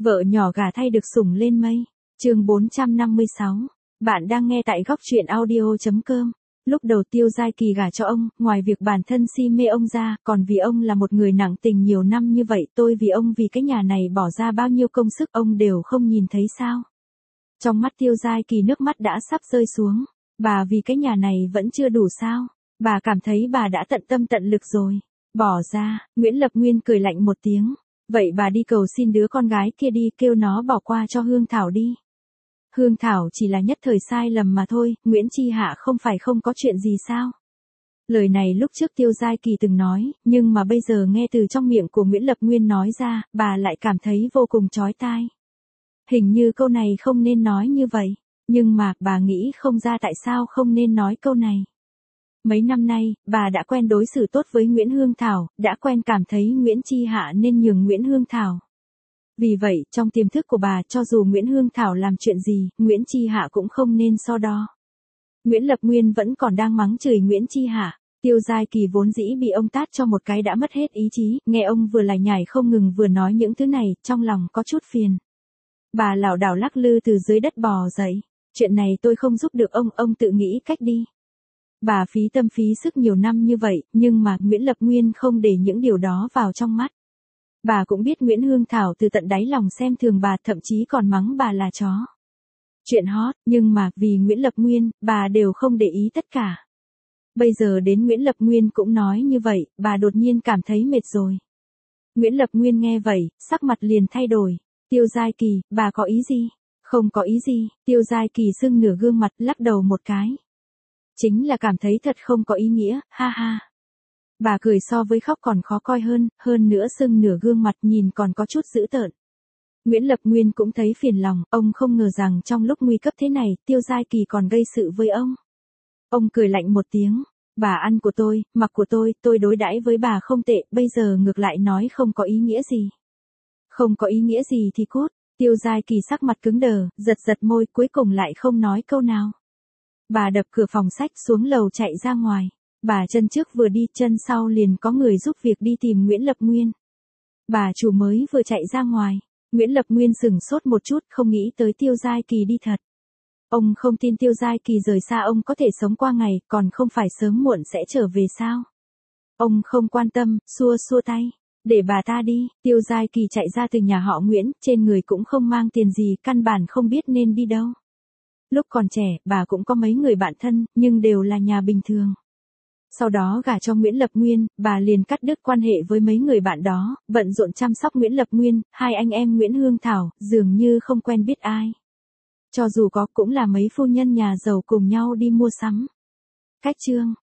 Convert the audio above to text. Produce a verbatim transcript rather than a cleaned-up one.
Vợ nhỏ gả thay được sủng lên mây. Chương bốn trăm năm mươi sáu. Bạn đang nghe tại góc truyện audio chấm com. Lúc đầu Tiêu Giai Kỳ gả cho ông, ngoài việc bản thân si mê ông ra, còn vì ông là một người nặng tình nhiều năm như vậy, tôi vì ông vì cái nhà này bỏ ra bao nhiêu công sức ông đều không nhìn thấy sao. Trong mắt Tiêu Giai Kỳ nước mắt đã sắp rơi xuống. Bà vì cái nhà này vẫn chưa đủ sao. Bà cảm thấy bà đã tận tâm tận lực rồi. Bỏ ra, Nguyễn Lập Nguyên cười lạnh một tiếng. Vậy bà đi cầu xin đứa con gái kia đi, kêu nó bỏ qua cho Hương Thảo đi. Hương Thảo chỉ là nhất thời sai lầm mà thôi, Nguyễn Chi Hạ không phải không có chuyện gì sao? Lời này lúc trước Tiêu Giai Kỳ từng nói, nhưng mà bây giờ nghe từ trong miệng của Nguyễn Lập Nguyên nói ra, bà lại cảm thấy vô cùng chói tai. Hình như câu này không nên nói như vậy, nhưng mà bà nghĩ không ra tại sao không nên nói câu này. Mấy năm nay, bà đã quen đối xử tốt với Nguyễn Hương Thảo, đã quen cảm thấy Nguyễn Chi Hạ nên nhường Nguyễn Hương Thảo. Vì vậy, trong tiềm thức của bà, cho dù Nguyễn Hương Thảo làm chuyện gì, Nguyễn Chi Hạ cũng không nên so đo. Nguyễn Lập Nguyên vẫn còn đang mắng chửi Nguyễn Chi Hạ. Tiêu Giai Kỳ vốn dĩ bị ông tát cho một cái đã mất hết ý chí, nghe ông vừa lải nhải không ngừng vừa nói những thứ này, trong lòng có chút phiền. Bà lảo đảo lắc lư từ dưới đất bò dậy. Chuyện này tôi không giúp được ông, ông tự nghĩ cách đi. Bà phí tâm phí sức nhiều năm như vậy, nhưng mà Nguyễn Lập Nguyên không để những điều đó vào trong mắt. Bà cũng biết Nguyễn Hương Thảo từ tận đáy lòng xem thường bà, thậm chí còn mắng bà là chó. Chuyện hot, nhưng mà vì Nguyễn Lập Nguyên, bà đều không để ý tất cả. Bây giờ đến Nguyễn Lập Nguyên cũng nói như vậy, bà đột nhiên cảm thấy mệt rồi. Nguyễn Lập Nguyên nghe vậy, sắc mặt liền thay đổi. Tiêu Giai Kỳ, bà có ý gì? Không có ý gì. Tiêu Giai Kỳ sưng nửa gương mặt, lắc đầu một cái. Chính là cảm thấy thật không có ý nghĩa, ha ha. Bà cười so với khóc còn khó coi hơn, hơn nữa sưng nửa gương mặt nhìn còn có chút dữ tợn. Nguyễn Lập Nguyên cũng thấy phiền lòng, ông không ngờ rằng trong lúc nguy cấp thế này, Tiêu Giai Kỳ còn gây sự với ông. Ông cười lạnh một tiếng, bà ăn của tôi, mặc của tôi, tôi đối đãi với bà không tệ, bây giờ ngược lại nói không có ý nghĩa gì. Không có ý nghĩa gì thì cút. Tiêu Giai Kỳ sắc mặt cứng đờ, giật giật môi, cuối cùng lại không nói câu nào. Bà đập cửa phòng sách xuống lầu chạy ra ngoài. Bà chân trước vừa đi, chân sau liền có người giúp việc đi tìm Nguyễn Lập Nguyên. Bà chủ mới vừa chạy ra ngoài. Nguyễn Lập Nguyên sửng sốt một chút, không nghĩ tới Tiêu Giai Kỳ đi thật. Ông không tin Tiêu Giai Kỳ rời xa ông có thể sống qua ngày, còn không phải sớm muộn sẽ trở về sao? Ông không quan tâm, xua xua tay. Để bà ta đi. Tiêu Giai Kỳ chạy ra từ nhà họ Nguyễn, trên người cũng không mang tiền gì, căn bản không biết nên đi đâu. Lúc còn trẻ, bà cũng có mấy người bạn thân, nhưng đều là nhà bình thường. Sau đó gả cho Nguyễn Lập Nguyên, bà liền cắt đứt quan hệ với mấy người bạn đó, bận rộn chăm sóc Nguyễn Lập Nguyên, hai anh em Nguyễn Hương Thảo, dường như không quen biết ai. Cho dù có cũng là mấy phu nhân nhà giàu cùng nhau đi mua sắm. Cách chương.